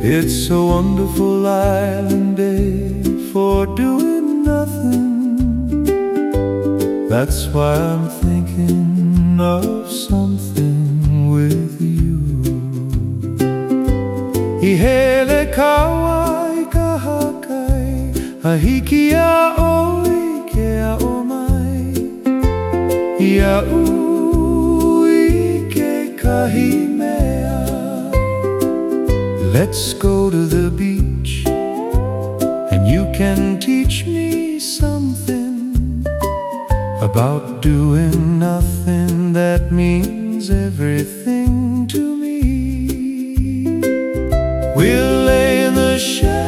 It's a wonderful island day for doing nothing. That's why I'm thinking of something with you. Ihele kawai kahakai, ahiki a oli ke a omai. Ia ui ke kahimea. Let's go to the beach, and you can teach me something about doing nothing. That means everything to me. We'll lay in the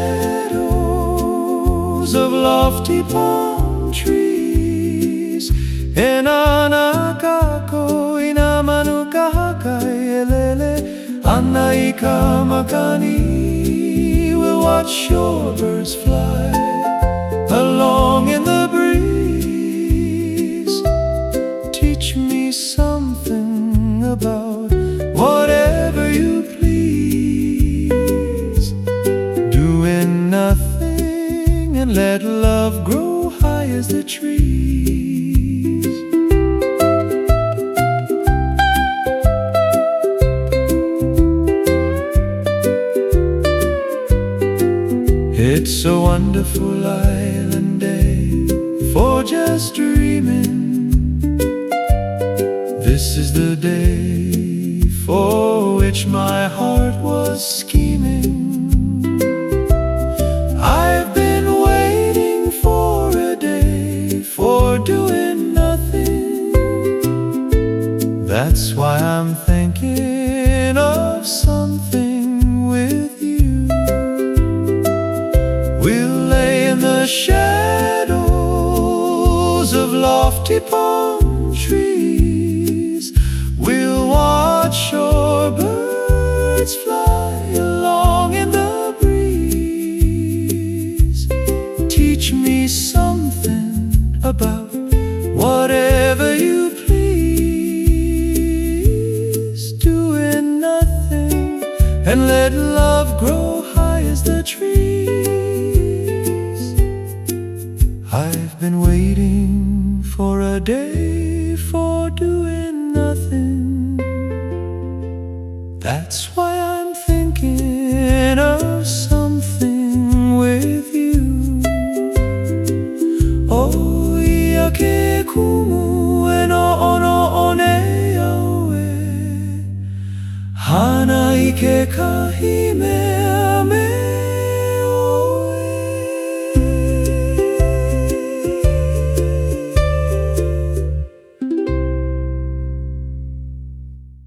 shadows of lofty palm trees. Enanakako inamanu kahakai elele anaika makani. We'll watch shorebirds fly along in the breeze. Teach me something about whatever you please. Doing nothing and let love grow high as the trees. It's a wonderful island day for just dreaming. This is the day for which my heart was scheming. I've been waiting for a day for doing nothing. That's why I'm thinking of something with you. We'll lay in the shadows of lofty palm trees. We'll watch shorebirds fly along in the breeze. Teach me something about whatever you please. Doing nothing and let love grow high as the trees. I've been waiting for a day for doing nothing. That's why I'm thinking of something with you. Oh, iake kumu e no ono one aue. Hana ike kahimea me.